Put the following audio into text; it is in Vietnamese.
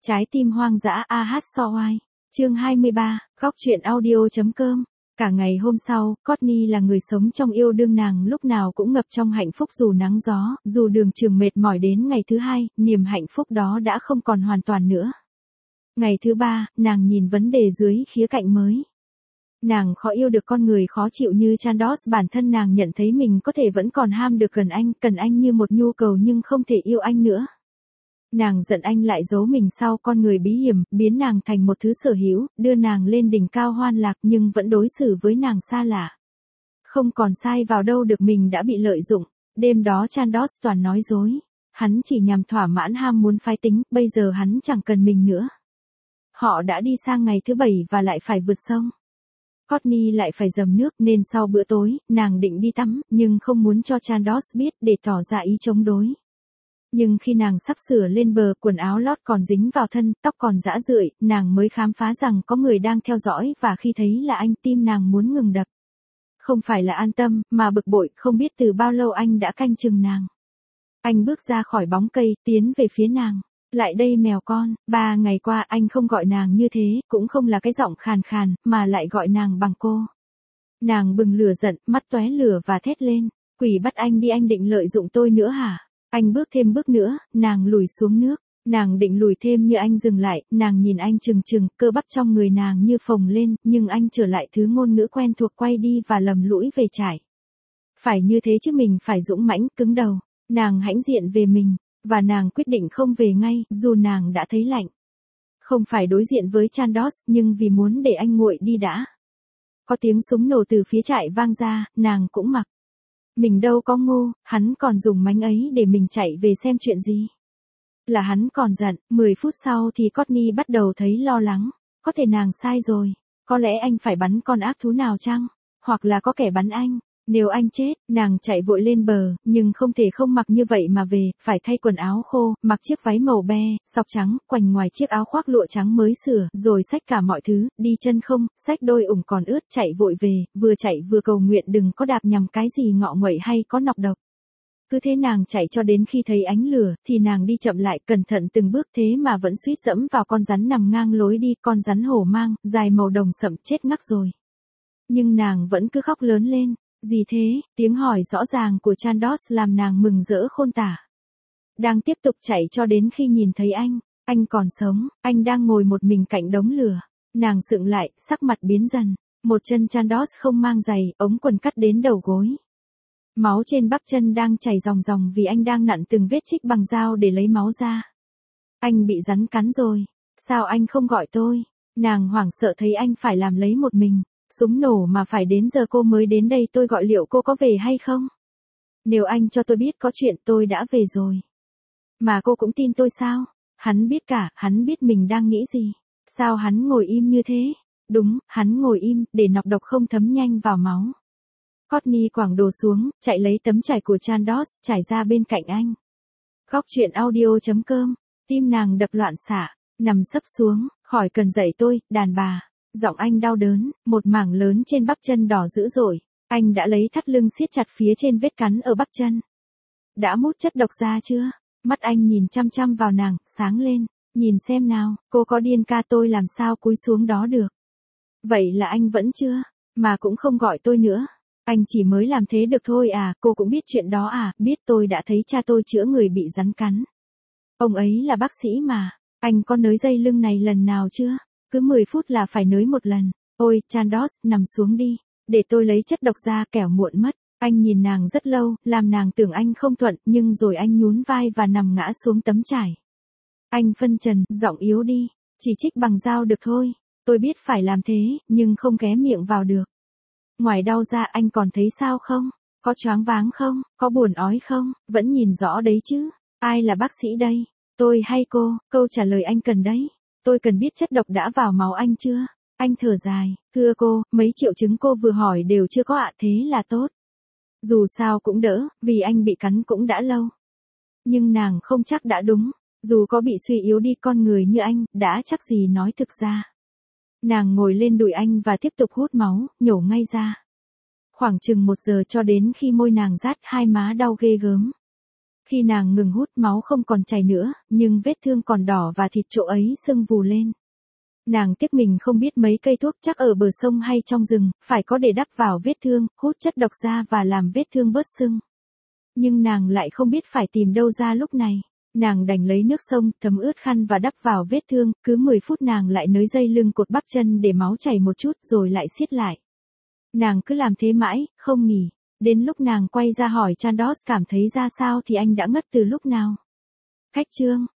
Trái tim hoang dã AH so oai. Chương 23, góc truyện audio.com. Cả ngày hôm sau, Courtney là người sống trong yêu đương, nàng lúc nào cũng ngập trong hạnh phúc dù nắng gió, dù đường trường mệt mỏi. Đến ngày thứ hai, niềm hạnh phúc đó đã không còn hoàn toàn nữa. Ngày thứ ba, nàng nhìn vấn đề dưới khía cạnh mới. Nàng khó yêu được con người khó chịu như Chandos, bản thân nàng nhận thấy mình có thể vẫn còn ham được gần anh, cần anh như một nhu cầu nhưng không thể yêu anh nữa. Nàng giận anh lại giấu mình sau con người bí hiểm, biến nàng thành một thứ sở hữu, đưa nàng lên đỉnh cao hoan lạc nhưng vẫn đối xử với nàng xa lạ. Không còn sai vào đâu được, mình đã bị lợi dụng. Đêm đó Chandos toàn nói dối. Hắn chỉ nhằm thỏa mãn ham muốn phái tính, bây giờ hắn chẳng cần mình nữa. Họ đã đi sang ngày thứ 7 và lại phải vượt sông. Courtney lại phải dầm nước nên sau bữa tối, nàng định đi tắm, nhưng không muốn cho Chandos biết để tỏ ra ý chống đối. Nhưng khi nàng sắp sửa lên bờ, quần áo lót còn dính vào thân, tóc còn rã rượi, nàng mới khám phá rằng có người đang theo dõi, và khi thấy là anh, tim nàng muốn ngừng đập. Không phải là an tâm, mà bực bội, không biết từ bao lâu anh đã canh chừng nàng. Anh bước ra khỏi bóng cây, tiến về phía nàng. Lại đây mèo con, 3 ngày qua anh không gọi nàng như thế, cũng không là cái giọng khàn khàn, mà lại gọi nàng bằng cô. Nàng bừng lửa giận, mắt tóe lửa và thét lên. Quỷ bắt anh đi, anh định lợi dụng tôi nữa hả? Anh bước thêm bước nữa, nàng lùi xuống nước. Nàng định lùi thêm như anh dừng lại, nàng nhìn anh trừng trừng, cơ bắp trong người nàng như phồng lên, nhưng anh trở lại thứ ngôn ngữ quen thuộc, quay đi và lầm lũi về trải. Phải như thế chứ, mình phải dũng mãnh, cứng đầu. Nàng hãnh diện về mình, và nàng quyết định không về ngay, dù nàng đã thấy lạnh. Không phải đối diện với Chandos, nhưng vì muốn để anh nguội đi đã. Có tiếng súng nổ từ phía trại vang ra, nàng cũng mặc. Mình đâu có ngu, hắn còn dùng mánh ấy để mình chạy về xem chuyện gì. Là hắn còn giận. 10 phút sau thì Courtney bắt đầu thấy lo lắng. Có thể nàng sai rồi. Có lẽ anh phải bắn con ác thú nào chăng? Hoặc là có kẻ bắn anh. Nếu anh chết, nàng chạy vội lên bờ, nhưng không thể không mặc như vậy mà về, phải thay quần áo khô, mặc chiếc váy màu be, sọc trắng, quành ngoài chiếc áo khoác lụa trắng mới sửa, rồi xách cả mọi thứ, đi chân không, xách đôi ủng còn ướt, chạy vội về, vừa chạy vừa cầu nguyện đừng có đạp nhầm cái gì ngọ nguậy hay có nọc độc. Cứ thế nàng chạy cho đến khi thấy ánh lửa, thì nàng đi chậm lại, cẩn thận từng bước, thế mà vẫn suýt dẫm vào con rắn nằm ngang lối đi, con rắn hổ mang, dài màu đồng sậm, chết ngắc rồi. Nhưng nàng vẫn cứ khóc lớn lên. Gì thế? Tiếng hỏi rõ ràng của Chandos làm nàng mừng rỡ khôn tả. Đang tiếp tục chạy cho đến khi nhìn thấy anh còn sống, anh đang ngồi một mình cạnh đống lửa. Nàng sững lại, sắc mặt biến dần. Một chân Chandos không mang giày, ống quần cắt đến đầu gối. Máu trên bắp chân đang chảy ròng ròng vì anh đang nặn từng vết chích bằng dao để lấy máu ra. Anh bị rắn cắn rồi. Sao anh không gọi tôi? Nàng hoảng sợ thấy anh phải làm lấy một mình. Súng nổ mà phải đến giờ cô mới đến đây, tôi gọi liệu cô có về hay không? Nếu anh cho tôi biết có chuyện, tôi đã về rồi. Mà cô cũng tin tôi sao? Hắn biết cả, hắn biết mình đang nghĩ gì. Sao hắn ngồi im như thế? Đúng, hắn ngồi im, để nọc độc không thấm nhanh vào máu. Courtney quẳng đồ xuống, chạy lấy tấm trải của Chandos, trải ra bên cạnh anh. Góc truyện audio.com, tim nàng đập loạn xạ, nằm sấp xuống, khỏi cần dạy tôi, đàn bà. Giọng anh đau đớn, một mảng lớn trên bắp chân đỏ dữ dội. Anh đã lấy thắt lưng siết chặt phía trên vết cắn ở bắp chân. Đã mút chất độc ra chưa? Mắt anh nhìn chăm chăm vào nàng, sáng lên. Nhìn xem nào, cô có điên ca, tôi làm sao cúi xuống đó được. Vậy là anh vẫn chưa, mà cũng không gọi tôi nữa. Anh chỉ mới làm thế được thôi à, cô cũng biết chuyện đó à, biết tôi đã thấy cha tôi chữa người bị rắn cắn. Ông ấy là bác sĩ mà, anh có nới dây lưng này lần nào chưa? Cứ 10 phút là phải nới một lần. Ôi, Chandos, nằm xuống đi. Để tôi lấy chất độc ra, kẻo muộn mất. Anh nhìn nàng rất lâu, làm nàng tưởng anh không thuận, nhưng rồi anh nhún vai và nằm ngã xuống tấm trải. Anh phân trần, giọng yếu đi. Chỉ trích bằng dao được thôi. Tôi biết phải làm thế, nhưng không ghé miệng vào được. Ngoài đau ra anh còn thấy sao không? Có choáng váng không? Có buồn ói không? Vẫn nhìn rõ đấy chứ. Ai là bác sĩ đây? Tôi hay cô? Câu trả lời anh cần đấy. Tôi cần biết chất độc đã vào máu anh chưa? Anh thở dài, thưa cô, mấy triệu chứng cô vừa hỏi đều chưa có ạ, thế là tốt. Dù sao cũng đỡ, vì anh bị cắn cũng đã lâu. Nhưng nàng không chắc đã đúng, dù có bị suy yếu đi, con người như anh, đã chắc gì nói thực ra. Nàng ngồi lên đùi anh và tiếp tục hút máu, nhổ ngay ra. Khoảng chừng 1 giờ cho đến khi môi nàng rát, hai má đau ghê gớm. Khi nàng ngừng hút máu không còn chảy nữa, nhưng vết thương còn đỏ và thịt chỗ ấy sưng vù lên. Nàng tiếc mình không biết mấy cây thuốc chắc ở bờ sông hay trong rừng, phải có để đắp vào vết thương, hút chất độc ra và làm vết thương bớt sưng. Nhưng nàng lại không biết phải tìm đâu ra lúc này. Nàng đành lấy nước sông, thấm ướt khăn và đắp vào vết thương, cứ 10 phút nàng lại nới dây lưng cột bắp chân để máu chảy một chút rồi lại siết lại. Nàng cứ làm thế mãi, không nghỉ. Đến lúc nàng quay ra hỏi Chandos cảm thấy ra sao thì anh đã ngất từ lúc nào. Khách trương,